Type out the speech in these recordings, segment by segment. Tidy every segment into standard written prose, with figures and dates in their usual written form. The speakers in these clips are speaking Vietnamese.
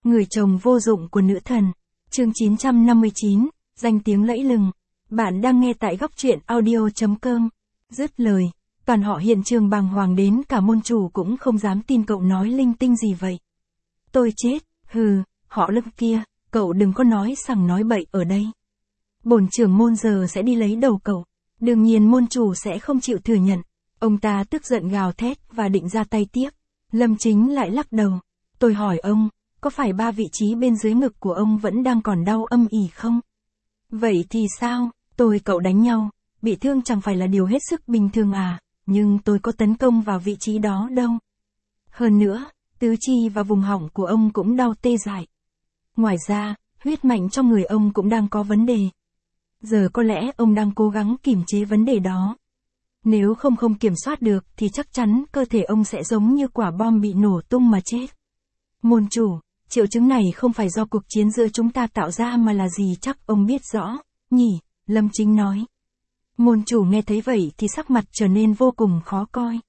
Người chồng vô dụng của nữ thần. Chương 959, danh tiếng lẫy lừng. Bạn đang nghe tại góc truyện audio.com. Dứt lời, toàn họ hiện trường bàng hoàng đến cả môn chủ cũng không dám tin cậu nói linh tinh gì vậy. Tôi chết, hừ, họ Lâm kia, cậu đừng có nói sằng nói bậy ở đây. Bổn trưởng môn giờ sẽ đi lấy đầu cậu. Đương nhiên môn chủ sẽ không chịu thừa nhận. Ông ta tức giận gào thét và định ra tay tiếp. Lâm Chính lại lắc đầu. Tôi hỏi ông, có phải 3 vị trí bên dưới ngực của ông vẫn đang còn đau âm ỉ không? Vậy thì sao, cậu đánh nhau, bị thương chẳng phải là điều hết sức bình thường à, nhưng tôi có tấn công vào vị trí đó đâu. Hơn nữa, tứ chi và vùng họng của ông cũng đau tê dại. Ngoài ra, huyết mạch trong người ông cũng đang có vấn đề. Giờ có lẽ ông đang cố gắng kiềm chế vấn đề đó. Nếu không kiểm soát được thì chắc chắn cơ thể ông sẽ giống như quả bom bị nổ tung mà chết. Môn chủ, triệu chứng này không phải do cuộc chiến giữa chúng ta tạo ra mà là gì chắc ông biết rõ, nhỉ, Lâm Chính nói. Môn chủ nghe thấy vậy thì sắc mặt trở nên vô cùng khó coi.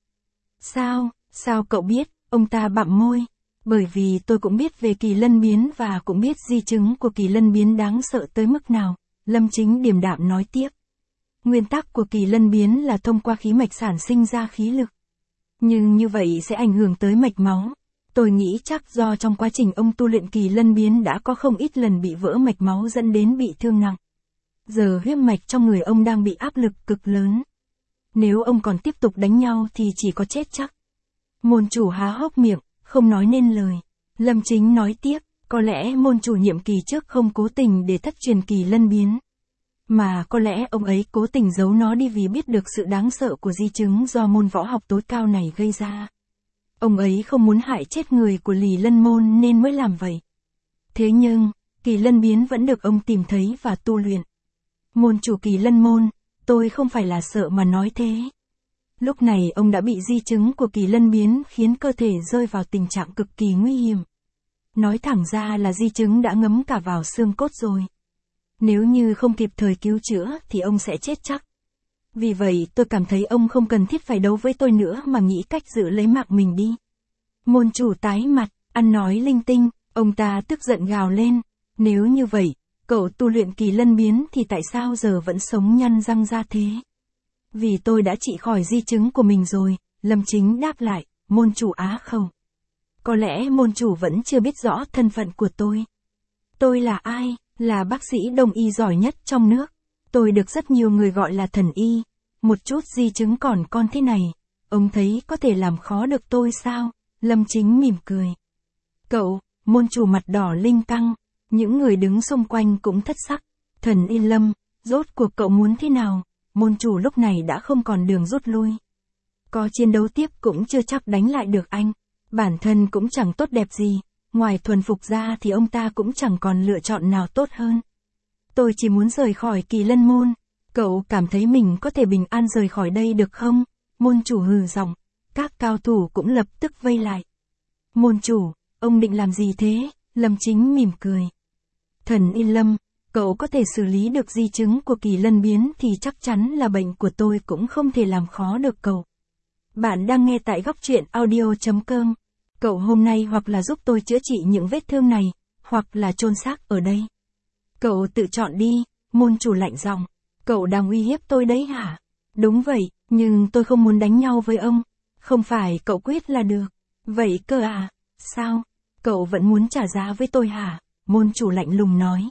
Sao cậu biết, ông ta bặm môi. Bởi vì tôi cũng biết về kỳ lân biến và cũng biết di chứng của kỳ lân biến đáng sợ tới mức nào, Lâm Chính điềm đạm nói tiếp. Nguyên tắc của kỳ lân biến là thông qua khí mạch sản sinh ra khí lực. Nhưng như vậy sẽ ảnh hưởng tới mạch máu. Tôi nghĩ chắc do trong quá trình ông tu luyện kỳ lân biến đã có không ít lần bị vỡ mạch máu dẫn đến bị thương nặng. Giờ huyết mạch trong người ông đang bị áp lực cực lớn. Nếu ông còn tiếp tục đánh nhau thì chỉ có chết chắc. Môn chủ há hốc miệng, không nói nên lời. Lâm Chính nói tiếp, có lẽ môn chủ nhiệm kỳ trước không cố tình để thất truyền kỳ lân biến. Mà có lẽ ông ấy cố tình giấu nó đi vì biết được sự đáng sợ của di chứng do môn võ học tối cao này gây ra. Ông ấy không muốn hại chết người của Lì Lân Môn nên mới làm vậy. Thế nhưng, kỳ lân biến vẫn được ông tìm thấy và tu luyện. Môn chủ kỳ lân môn, tôi không phải là sợ mà nói thế. Lúc này ông đã bị di chứng của kỳ lân biến khiến cơ thể rơi vào tình trạng cực kỳ nguy hiểm. Nói thẳng ra là di chứng đã ngấm cả vào xương cốt rồi. Nếu như không kịp thời cứu chữa thì ông sẽ chết chắc. Vì vậy tôi cảm thấy ông không cần thiết phải đấu với tôi nữa mà nghĩ cách giữ lấy mạng mình đi. Môn chủ tái mặt, ăn nói linh tinh, ông ta tức giận gào lên. Nếu như vậy, cậu tu luyện kỳ lân biến thì tại sao giờ vẫn sống nhăn răng ra thế? Vì tôi đã trị khỏi di chứng của mình rồi, Lâm Chính đáp lại, môn chủ á khẩu. Có lẽ môn chủ vẫn chưa biết rõ thân phận của tôi. Tôi là ai? Là bác sĩ đông y giỏi nhất trong nước. Tôi được rất nhiều người gọi là thần y. Một chút di chứng còn con thế này. Ông thấy có thể làm khó được tôi sao? Lâm Chính mỉm cười. Cậu, môn chủ mặt đỏ linh căng. Những người đứng xung quanh cũng thất sắc. Thần y Lâm, rốt cuộc cậu muốn thế nào? Môn chủ lúc này đã không còn đường rút lui. Có chiến đấu tiếp cũng chưa chắc đánh lại được anh. Bản thân cũng chẳng tốt đẹp gì. Ngoài thuần phục ra thì ông ta cũng chẳng còn lựa chọn nào tốt hơn. Tôi chỉ muốn rời khỏi kỳ lân môn. Cậu cảm thấy mình có thể bình an rời khỏi đây được không? Môn chủ hừ giọng. Các cao thủ cũng lập tức vây lại. Môn chủ, ông định làm gì thế? Lâm Chính mỉm cười. Thần y Lâm, cậu có thể xử lý được di chứng của kỳ lân biến thì chắc chắn là bệnh của tôi cũng không thể làm khó được cậu. Bạn đang nghe tại góc truyện audio.com. Cậu hôm nay hoặc là giúp tôi chữa trị những vết thương này, hoặc là chôn xác ở đây. Cậu tự chọn đi, môn chủ lạnh giọng. Cậu đang uy hiếp tôi đấy hả? Đúng vậy, nhưng tôi không muốn đánh nhau với ông. Không phải cậu quyết là được. Vậy cơ à? Sao? Cậu vẫn muốn trả giá với tôi hả? Môn chủ lạnh lùng nói.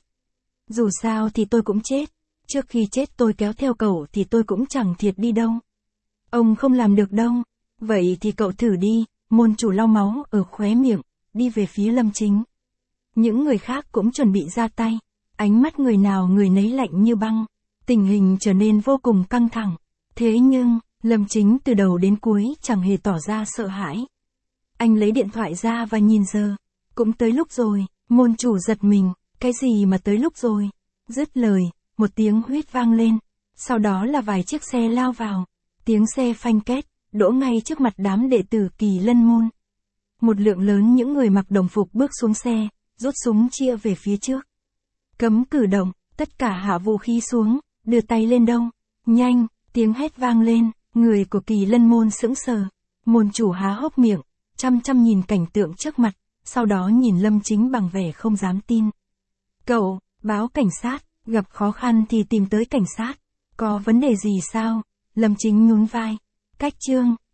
Dù sao thì tôi cũng chết. Trước khi chết tôi kéo theo cậu thì tôi cũng chẳng thiệt đi đâu. Ông không làm được đâu. Vậy thì cậu thử đi. Môn chủ lau máu ở khóe miệng, đi về phía Lâm Chính. Những người khác cũng chuẩn bị ra tay. Ánh mắt người nào người nấy lạnh như băng. Tình hình trở nên vô cùng căng thẳng. Thế nhưng, Lâm Chính từ đầu đến cuối chẳng hề tỏ ra sợ hãi. Anh lấy điện thoại ra và nhìn giờ. Cũng tới lúc rồi, môn chủ giật mình. Cái gì mà tới lúc rồi? Dứt lời, một tiếng huýt vang lên. Sau đó là vài chiếc xe lao vào. Tiếng xe phanh két, đỗ ngay trước mặt đám đệ tử kỳ lân môn. Một lượng lớn những người mặc đồng phục bước xuống xe, rút súng chia về phía trước. Cấm cử động, tất cả hạ vũ khí xuống, đưa tay lên đâu. Nhanh, tiếng hét vang lên, người của kỳ lân môn sững sờ. Môn chủ há hốc miệng, chăm chăm nhìn cảnh tượng trước mặt. sau đó nhìn Lâm Chính bằng vẻ không dám tin. Cậu, báo cảnh sát, gặp khó khăn thì tìm tới cảnh sát. Có vấn đề gì sao? Lâm Chính nhún vai. Cách Trương,